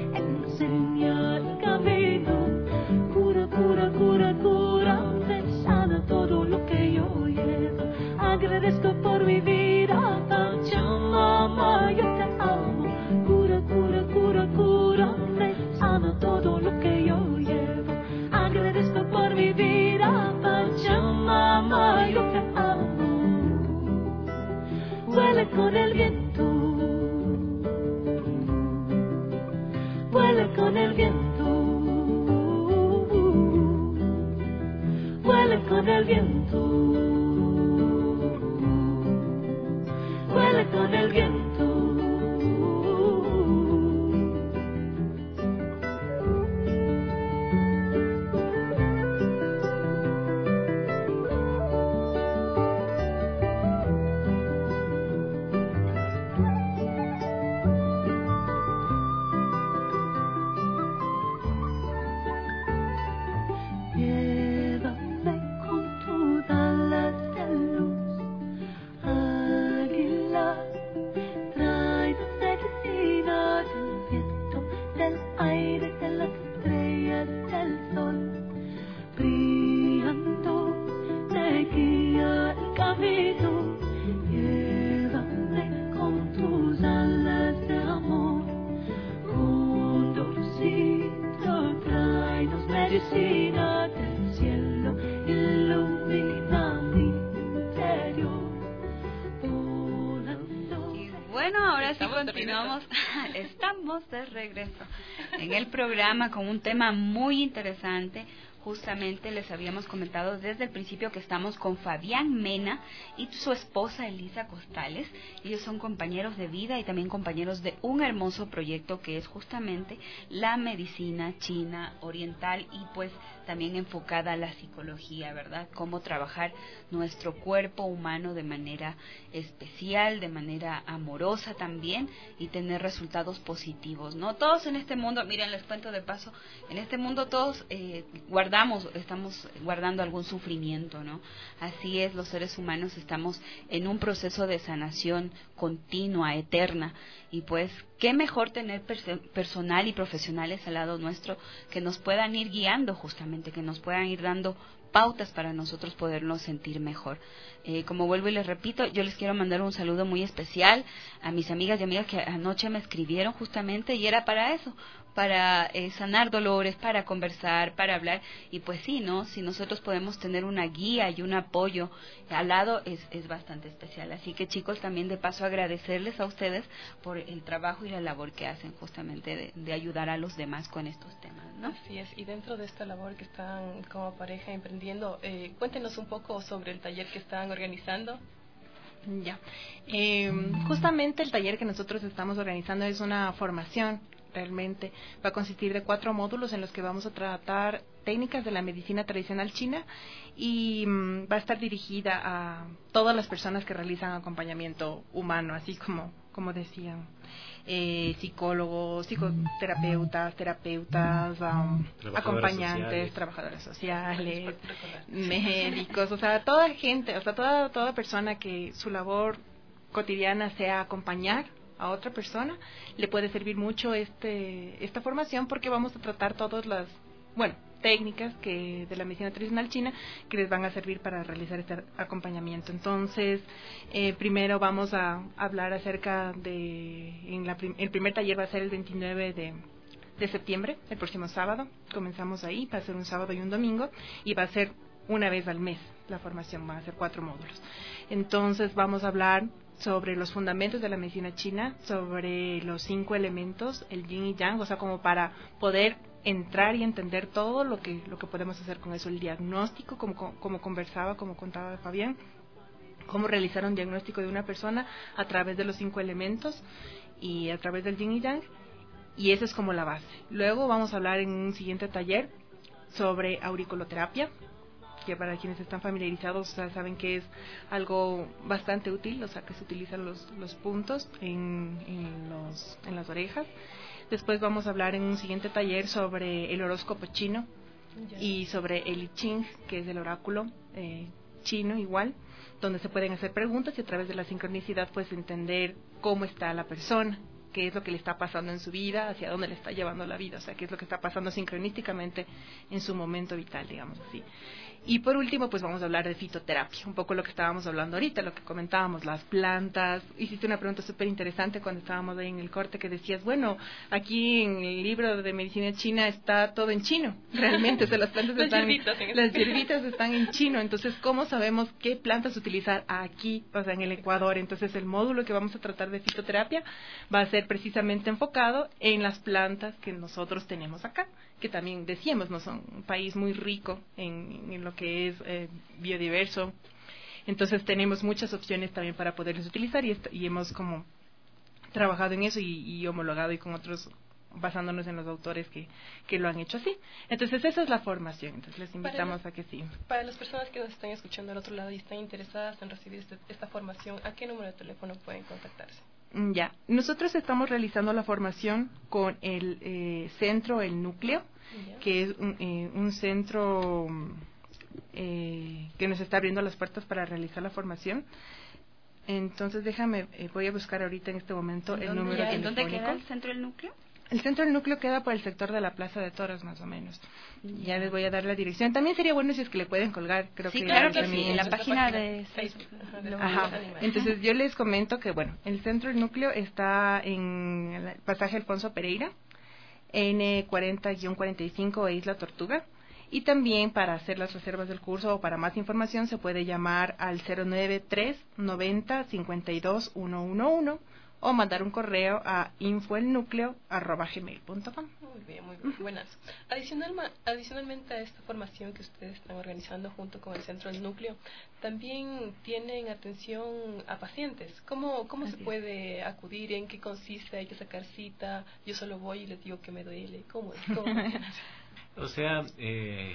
K: con el viento, vuela con el viento, vuela con el viento, vuela con el viento.
G: Estamos de regreso en el programa con un tema muy interesante. Justamente les habíamos comentado desde el principio que estamos con Fabián Mena y su esposa Elisa Costales. Ellos son compañeros de vida y también compañeros de un hermoso proyecto que es justamente la medicina china oriental y pues también enfocada a la psicología, ¿verdad? Cómo trabajar nuestro cuerpo humano de manera especial, de manera amorosa también y tener resultados positivos, ¿no? Todos en este mundo, miren, les cuento de paso, en este mundo todos eh, guardamos, estamos guardando algún sufrimiento, ¿no? Así es, los seres humanos estamos en un proceso de sanación continua, eterna, y pues qué mejor tener perso- personal y profesionales al lado nuestro que nos puedan ir guiando justamente, que nos puedan ir dando pautas para nosotros podernos sentir mejor. Eh, como vuelvo y les repito, yo les quiero mandar un saludo muy especial a mis amigas y amigas que anoche me escribieron justamente y era para eso, para eh, sanar dolores, para conversar, para hablar y pues sí, ¿no? Si nosotros podemos tener una guía y un apoyo al lado es, es bastante especial. Así que chicos, también de paso agradecerles a ustedes por el trabajo y la labor que hacen justamente de, de ayudar a los demás con estos temas, ¿no?
F: Así es, y dentro de esta labor que están como pareja emprendiendo, eh, cuéntenos un poco sobre el taller que están organizando.
D: Ya, eh, justamente el taller que nosotros estamos organizando es una formación. Realmente va a consistir de cuatro módulos en los que vamos a tratar técnicas de la medicina tradicional china y um, va a estar dirigida a todas las personas que realizan acompañamiento humano, así como como decían, eh, psicólogos, psicoterapeutas, terapeutas, um, acompañantes, sociales. trabajadores sociales, médicos, o sea, toda gente, o sea, toda toda persona que su labor cotidiana sea acompañar a otra persona, le puede servir mucho este esta formación porque vamos a tratar todas las, bueno, técnicas que de la medicina tradicional china que les van a servir para realizar este acompañamiento. Entonces, eh, primero vamos a hablar acerca de, en la prim, el primer taller va a ser el veintinueve de, de septiembre, el próximo sábado, comenzamos ahí, va a ser un sábado y un domingo, y va a ser una vez al mes la formación, van a ser cuatro módulos. Entonces, vamos a hablar sobre los fundamentos de la medicina china, sobre los cinco elementos, el yin y yang, o sea, como para poder entrar y entender todo lo que lo que podemos hacer con eso, el diagnóstico, como como conversaba, como contaba Fabián, cómo realizar un diagnóstico de una persona a través de los cinco elementos y a través del yin y yang, y eso es como la base. Luego vamos a hablar en un siguiente taller sobre auriculoterapia, que para quienes están familiarizados, o sea, saben que es algo bastante útil, o sea, que se utilizan los, los puntos en, en, los, en las orejas. Después vamos a hablar en un siguiente taller sobre el horóscopo chino yeah. y sobre el I Ching, que es el oráculo eh, chino igual, donde se pueden hacer preguntas y a través de la sincronicidad pues entender cómo está la persona. qué es lo que le está pasando en su vida, hacia dónde le está llevando la vida, o sea, qué es lo que está pasando sincronísticamente en su momento vital, digamos así. Y por último, pues vamos a hablar de fitoterapia, un poco lo que estábamos hablando ahorita, lo que comentábamos, las plantas. Hiciste una pregunta súper interesante cuando estábamos ahí en el corte, que decías, bueno, aquí en el libro de medicina china está todo en chino, realmente, o sea, las plantas
F: las
D: están,
F: hierbitas en
D: las hierbitas están en chino, entonces, ¿cómo sabemos qué plantas utilizar aquí, o sea, en el Ecuador? Entonces, el módulo que vamos a tratar de fitoterapia va a ser precisamente enfocado en las plantas que nosotros tenemos acá, que también decíamos, no son un país muy rico en, en lo que es eh, biodiverso. Entonces tenemos muchas opciones también para poderlos utilizar y, y hemos como trabajado en eso y, y homologado y con otros, basándonos en los autores que, que lo han hecho así. Entonces esa es la formación, entonces les invitamos
F: para,
D: a que sí.
F: Para las personas que nos están escuchando al otro lado y están interesadas en recibir este, esta formación, ¿a qué número de teléfono pueden contactarse?
D: Ya, nosotros estamos realizando la formación con el eh, centro, el núcleo, ya. que es un, eh, un centro eh, que nos está abriendo las puertas para realizar la formación. Entonces déjame, eh, voy a buscar ahorita en este momento el número
G: ya,
D: telefónico.
G: ¿En dónde queda el centro del núcleo?
D: El centro del núcleo queda por el sector de la Plaza de Toros, más o menos. Ya les voy a dar la dirección. También sería bueno si es que le pueden colgar, creo
G: sí,
D: que...
G: claro que
D: también
G: sí, en la página de
F: Facebook.
D: Ajá. Entonces yo les comento que, bueno, el centro del núcleo está en el pasaje Alfonso Pereira, N cuarenta guión cuarenta y cinco e Isla Tortuga. Y también para hacer las reservas del curso o para más información se puede llamar al cero nueve tres noventa cincuenta y dos ciento once o mandar un correo a infoelnucleo arroba gmail punto com.
F: Muy bien, muy bien, buenas. Adicional, adicionalmente a esta formación que ustedes están organizando junto con el Centro del Núcleo, también tienen atención a pacientes. ¿Cómo, cómo se puede acudir? ¿En qué consiste? ¿Hay que sacar cita? Yo solo voy y les digo que me duele. ¿Cómo es? ¿Cómo funciona?
H: O sea, eh,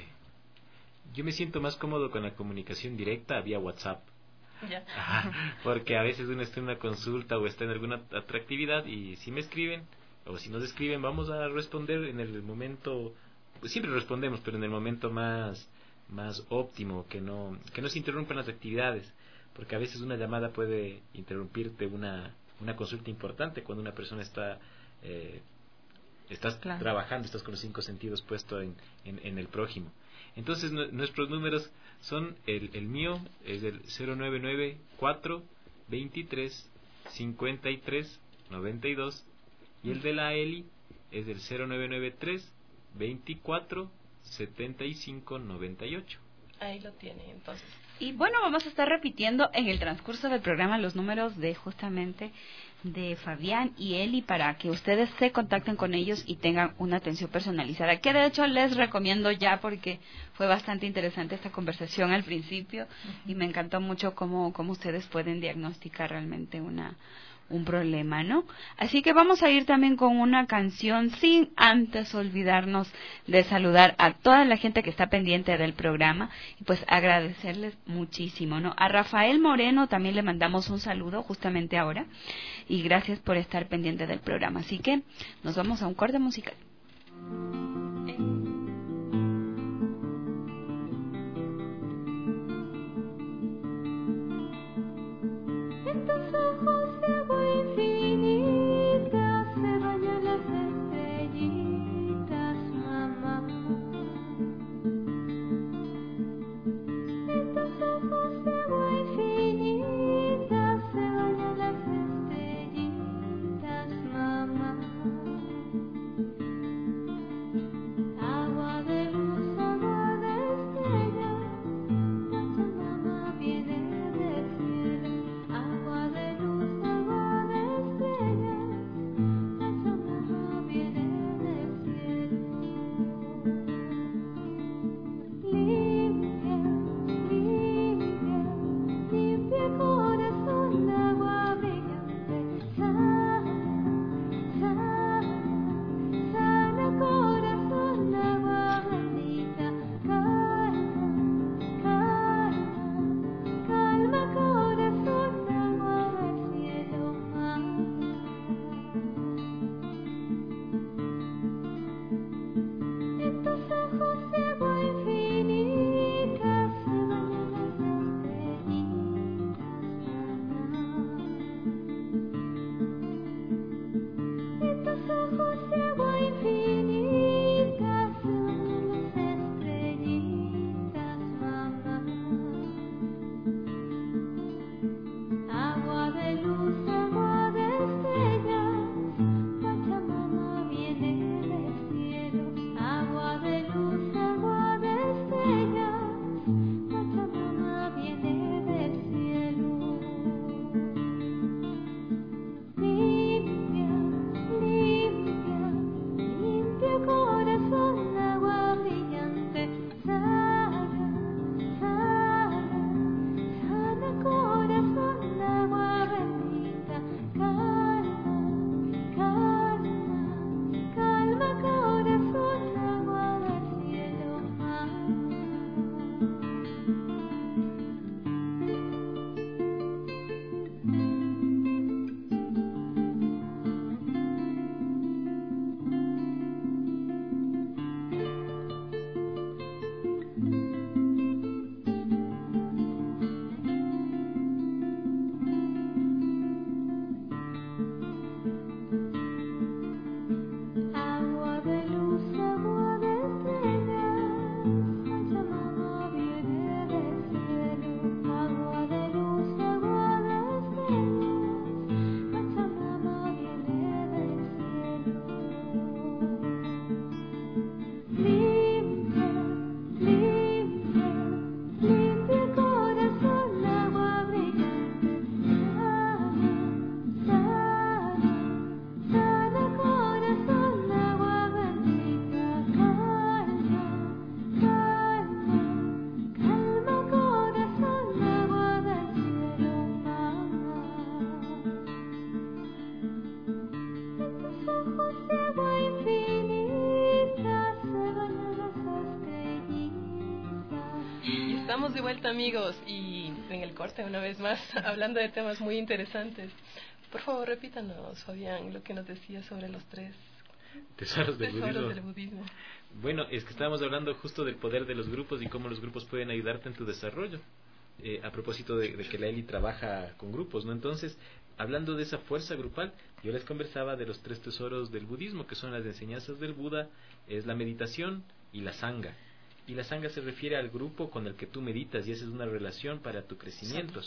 H: yo me siento más cómodo con la comunicación directa vía WhatsApp.
F: Ya.
H: Ajá, porque a veces uno está en una consulta o está en alguna atractividad y si me escriben o si nos escriben vamos a responder en el momento, pues siempre respondemos, pero en el momento más más óptimo, que no que no se interrumpan las actividades, porque a veces una llamada puede interrumpirte una una consulta importante cuando una persona está eh, estás claro. trabajando, estás con los cinco sentidos puestos en, en, en el prójimo. Entonces n- nuestros números son, el, el mío es el cero nueve nueve cuatro veintitrés cincuenta y tres noventa y dos y el de la Eli es el cero nueve nueve tres veinticuatro setenta y cinco noventa y ocho.
F: Ahí lo tienen entonces.
G: Y bueno, vamos a estar repitiendo en el transcurso del programa los números de justamente de Fabián y Eli para que ustedes se contacten con ellos y tengan una atención personalizada, que de hecho les recomiendo ya porque fue bastante interesante esta conversación al principio uh-huh. y me encantó mucho cómo, cómo ustedes pueden diagnosticar realmente una un problema, ¿no? Así que vamos a ir también con una canción sin antes olvidarnos de saludar a toda la gente que está pendiente del programa y pues agradecerles muchísimo, ¿no? A Rafael Moreno también le mandamos un saludo justamente ahora y gracias por estar pendiente del programa. Así que nos vamos a un corte musical.
I: En tus ojos de agua infinita se bañan las estrellitas, mamá. En tus ojos de agua infinita se bañan las estrellitas, mamá.
F: Estamos de vuelta, amigos, y en el corte una vez más, hablando de temas muy interesantes. Por favor, repítanos, Fabián, lo que nos decía sobre los tres
H: tesoros del
F: tesoros
H: budismo.
F: del budismo.
H: Bueno, es que estábamos hablando justo del poder de los grupos y cómo los grupos pueden ayudarte en tu desarrollo. Eh, a propósito de, de que la Eli trabaja con grupos, ¿no? Entonces, hablando de esa fuerza grupal, yo les conversaba de los tres tesoros del budismo, que son las enseñanzas del Buda, es la meditación y la sangha. Y la sangha se refiere al grupo con el que tú meditas y esa es una relación para tu crecimiento.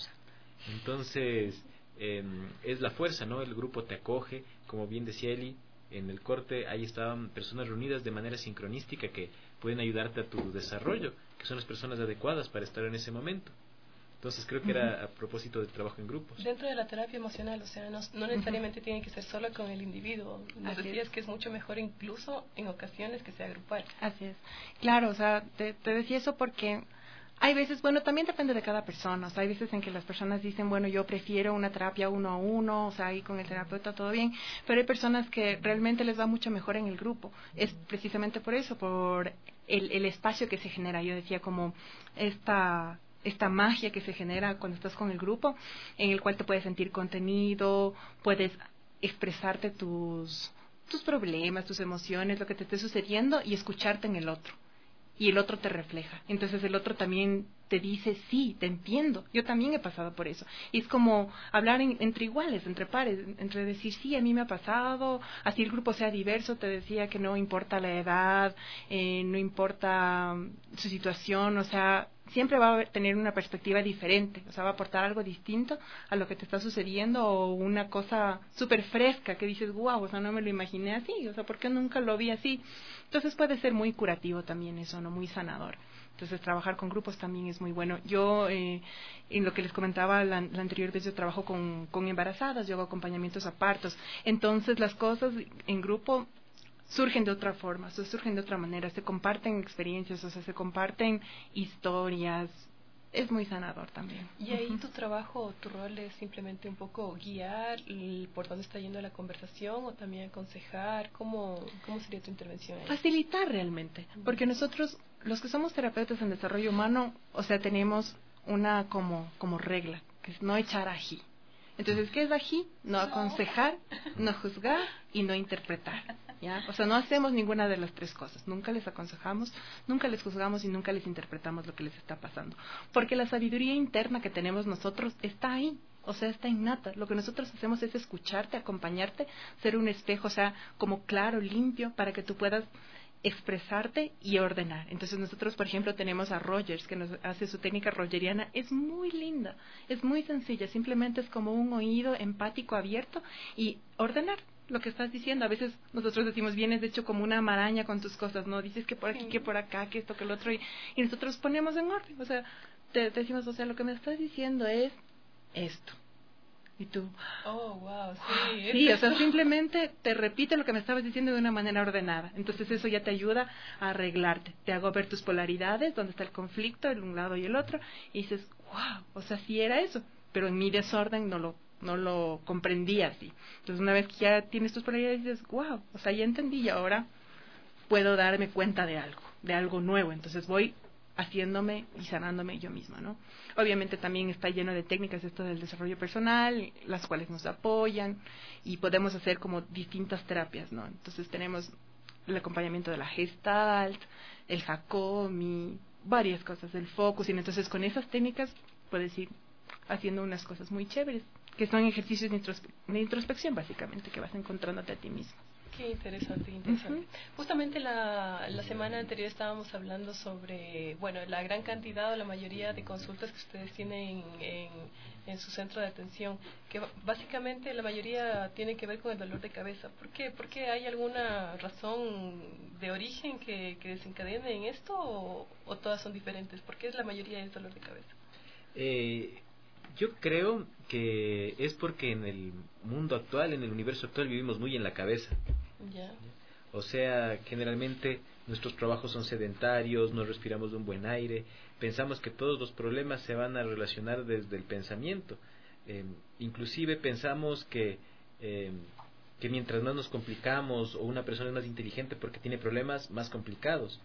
H: Entonces, eh, es la fuerza, ¿no? El grupo te acoge, como bien decía Eli, en el corte ahí estaban personas reunidas de manera sincronística que pueden ayudarte a tu desarrollo, que son las personas adecuadas para estar en ese momento. Entonces creo que era a propósito del trabajo en grupos.
F: Dentro de la terapia emocional, o sea, no, no necesariamente uh-huh. tiene que ser solo con el individuo. Nos Así decías es. que es mucho mejor incluso en ocasiones que sea grupal.
D: Así es. Claro, o sea, te, te decía eso porque hay veces, bueno, también depende de cada persona. O sea, hay veces en que las personas dicen, bueno, yo prefiero una terapia uno a uno, o sea, ahí con el terapeuta todo bien. Pero hay personas que realmente les va mucho mejor en el grupo. Es precisamente por eso, por el, el espacio que se genera. Yo decía como esta... esta magia que se genera cuando estás con el grupo, en el cual te puedes sentir contenido, puedes expresarte tus, tus problemas, tus emociones, lo que te esté sucediendo y escucharte en el otro. Y el otro te refleja. Entonces el otro también te dice, sí, te entiendo. Yo también he pasado por eso. Y es como hablar en, entre iguales, entre pares, entre decir, sí, a mí me ha pasado, así el grupo sea diverso, te decía que no importa la edad, eh, no importa su situación, o sea, siempre va a tener una perspectiva diferente, o sea, va a aportar algo distinto a lo que te está sucediendo o una cosa súper fresca que dices, wow, o sea, no me lo imaginé así, o sea, ¿por qué nunca lo vi así? Entonces puede ser muy curativo también eso, ¿no? Muy sanador. Entonces trabajar con grupos también es muy bueno. Yo, eh, en lo que les comentaba la, la anterior vez, yo trabajo con, con embarazadas, yo hago acompañamientos a partos. Entonces las cosas en grupo surgen de otra forma, surgen de otra manera, se comparten experiencias, o sea, se comparten historias. Es muy sanador también.
F: Y ahí tu trabajo, tu rol es simplemente un poco guiar el, por dónde está yendo la conversación o también aconsejar. ¿Cómo, cómo sería tu intervención ahí?
D: Facilitar realmente, porque nosotros, los que somos terapeutas en desarrollo humano, o sea, tenemos una como, como regla, que es no echar ají. Entonces, ¿qué es ají? No aconsejar, no juzgar y no interpretar. ¿Ya? O sea, no hacemos ninguna de las tres cosas. Nunca les aconsejamos, nunca les juzgamos y nunca les interpretamos lo que les está pasando. Porque la sabiduría interna que tenemos nosotros está ahí, o sea, está innata. Lo que nosotros hacemos es escucharte, acompañarte, ser un espejo, o sea, como claro, limpio, para que tú puedas expresarte y ordenar. Entonces nosotros, por ejemplo, tenemos a Rogers, que nos hace su técnica rogeriana. Es muy linda, es muy sencilla, simplemente es como un oído empático abierto y ordenar lo que estás diciendo. A veces nosotros decimos, vienes de hecho como una maraña con tus cosas, ¿no? Dices que por aquí, que por acá, que esto, que lo otro, y, y nosotros ponemos en orden. O sea, te, te decimos, o sea, lo que me estás diciendo es esto. Y tú,
F: oh, wow, sí.
D: Sí, o sea, simplemente te repite lo que me estabas diciendo de una manera ordenada. Entonces eso ya te ayuda a arreglarte. Te hago ver tus polaridades, dónde está el conflicto, el un lado y el otro, y dices, wow, o sea, sí era eso, pero en mi desorden no lo no lo comprendía así. Entonces una vez que ya tienes tus polaridades dices, wow, o sea, ya entendí y ahora puedo darme cuenta de algo, de algo nuevo. Entonces voy haciéndome y sanándome yo misma, ¿no? Obviamente también está lleno de técnicas esto del desarrollo personal, las cuales nos apoyan y podemos hacer como distintas terapias, ¿no? Entonces tenemos el acompañamiento de la Gestalt, el Hakomi, varias cosas, el Focus, y entonces con esas técnicas puedes ir haciendo unas cosas muy chéveres, que son ejercicios de, introspe- de introspección básicamente, que vas encontrándote a ti mismo.
F: Qué interesante, interesante. Uh-huh. Justamente la, la semana anterior estábamos hablando sobre, bueno, la gran cantidad o la mayoría de consultas que ustedes tienen en, en, en su centro de atención, que básicamente la mayoría tiene que ver con el dolor de cabeza. ¿Por qué? ¿Por qué hay alguna razón de origen que, que desencadene en esto o, o todas son diferentes? ¿Por qué es la mayoría es dolor de cabeza?
H: Eh... Yo creo que es porque en el mundo actual, en el universo actual, vivimos muy en la cabeza.
F: Yeah.
H: O sea, generalmente nuestros trabajos son sedentarios, no respiramos de un buen aire, pensamos que todos los problemas se van a relacionar desde el pensamiento. Eh, inclusive pensamos que, eh, que mientras más nos complicamos o una persona es más inteligente porque tiene problemas más complicados.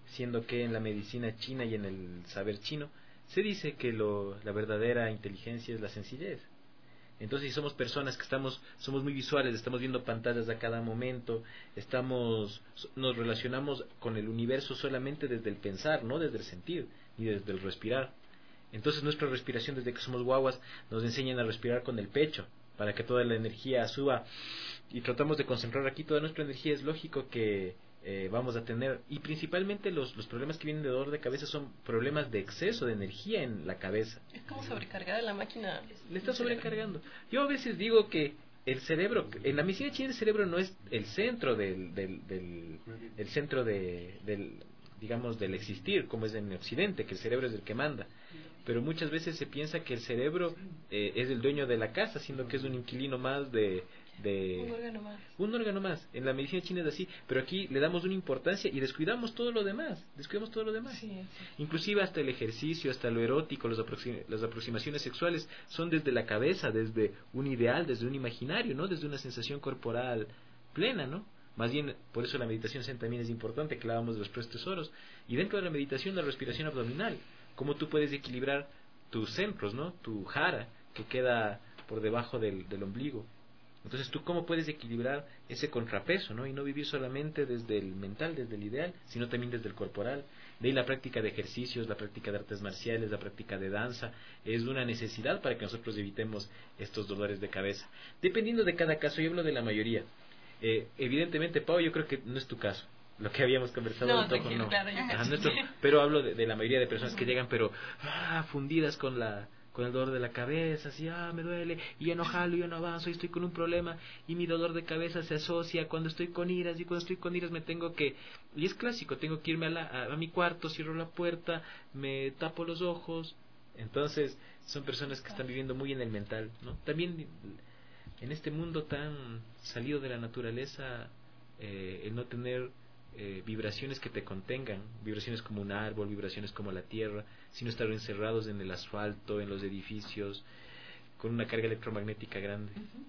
H: siendo que en la medicina china y en el saber chino se dice que lo, la verdadera inteligencia es la sencillez. Entonces, si somos personas que estamos, somos muy visuales, estamos viendo pantallas a cada momento, estamos, nos relacionamos con el universo solamente desde el pensar, no desde el sentir, ni desde el respirar. Entonces, nuestra respiración desde que somos guaguas nos enseñan a respirar con el pecho, para que toda la energía suba, y tratamos de concentrar aquí toda nuestra energía. Es lógico que eh, vamos a tener, y principalmente los, los problemas que vienen de dolor de cabeza son problemas de exceso de energía en la cabeza.
F: Es como sobrecargar a la máquina.
H: Le está sobrecargando. Yo a veces digo que el cerebro, en la medicina china el cerebro no es el centro del, del, del el centro de, del, digamos, del existir, como es en Occidente, que el cerebro es el que manda. Pero muchas veces se piensa que el cerebro eh, es el dueño de la casa, siendo que es un inquilino más de, de...
F: Un órgano más.
H: Un órgano más. En la medicina china es así, pero aquí le damos una importancia y descuidamos todo lo demás. Descuidamos todo lo demás.
F: Sí, sí.
H: Inclusive hasta el ejercicio, hasta lo erótico, los aproxim las aproximaciones sexuales son desde la cabeza, desde un ideal, desde un imaginario, ¿no? Desde una sensación corporal plena, ¿no? Más bien, por eso la meditación zen también es importante, que hablábamos de los tres tesoros. Y dentro de la meditación, la respiración abdominal. Cómo tú puedes equilibrar tus centros, ¿no? Tu jara, que queda por debajo del, del ombligo. Entonces, ¿tú cómo puedes equilibrar ese contrapeso, ¿no? Y no vivir solamente desde el mental, desde el ideal, sino también desde el corporal. De ahí la práctica de ejercicios, la práctica de artes marciales, la práctica de danza, es una necesidad para que nosotros evitemos estos dolores de cabeza. Dependiendo de cada caso, yo hablo de la mayoría. Eh, evidentemente, Pau, yo creo que no es tu caso. Lo que habíamos conversado
F: no,
H: un poco, no.
F: Claro,
H: Ajá, no es tu, pero hablo de, de la mayoría de personas que llegan, pero ah, fundidas con la con el dolor de la cabeza, así, ah, me duele, y ya no jalo, y ya no avanzo, y estoy con un problema, y mi dolor de cabeza se asocia cuando estoy con iras, y cuando estoy con iras me tengo que, y es clásico, tengo que irme a, la, a, a mi cuarto, cierro la puerta, me tapo los ojos. Entonces, son personas que están viviendo muy en el mental, ¿no? También en este mundo tan salido de la naturaleza, eh, el no tener Eh, vibraciones que te contengan, vibraciones como un árbol, vibraciones como la tierra, sino estar encerrados en el asfalto, en los edificios, con una carga electromagnética grande.
G: Uh-huh.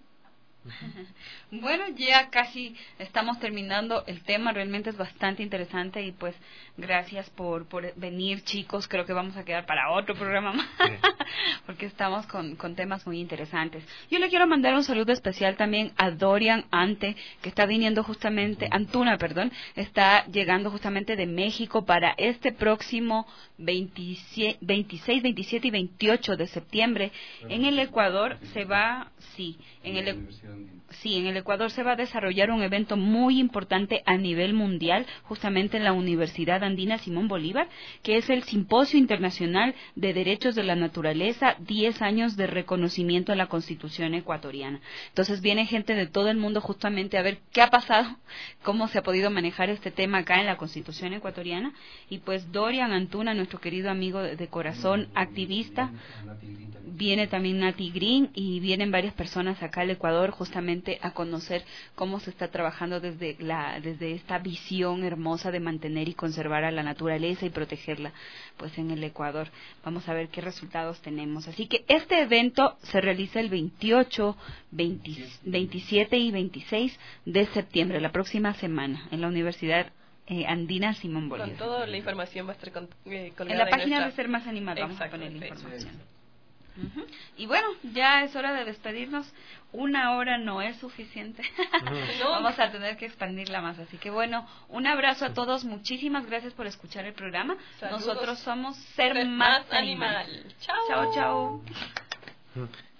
G: Bueno, ya casi estamos terminando el tema, realmente es bastante interesante y pues gracias por, por venir, chicos. Creo que vamos a quedar para otro programa más porque estamos con, con temas muy interesantes. Yo le quiero mandar un saludo especial también a Dorian Ante, que está viniendo justamente, Antuna, perdón, está llegando justamente de México para este próximo veintiséis, veintisiete y veintiocho de septiembre. En el Ecuador se va, sí, en el Sí, en el Ecuador se va a desarrollar un evento muy importante a nivel mundial, justamente en la Universidad Andina Simón Bolívar, que es el Simposio Internacional de Derechos de la Naturaleza, diez años de reconocimiento a la Constitución ecuatoriana. Entonces viene gente de todo el mundo justamente a ver qué ha pasado, cómo se ha podido manejar este tema acá en la Constitución ecuatoriana. Y pues Dorian Antuna, nuestro querido amigo de corazón, activista, viene también Nati Green y vienen varias personas acá al Ecuador justamente a conocer cómo se está trabajando desde la desde esta visión hermosa de mantener y conservar a la naturaleza y protegerla pues en el Ecuador. Vamos a ver qué resultados tenemos. Así que este evento se realiza el veintiocho, veinte, veintisiete y veintiséis de septiembre, la próxima semana, en la Universidad Eh, Andina Simón Bolívar.
F: Con toda la información va a estar con, eh, colgada
G: en la página
F: nuestra...
G: de Ser Más Animal vamos a poner la
F: Facebook.
G: información. Uh-huh. Y bueno, ya es hora de despedirnos. Una hora no es suficiente.
F: No.
G: Vamos a tener que expandirla más. Así que bueno, un abrazo a todos. Muchísimas gracias por escuchar el programa.
F: Saludos.
G: Nosotros somos Ser,
F: Ser
G: Más,
F: Más
G: Animal.
F: Animal. Chao.
G: Chao, chao.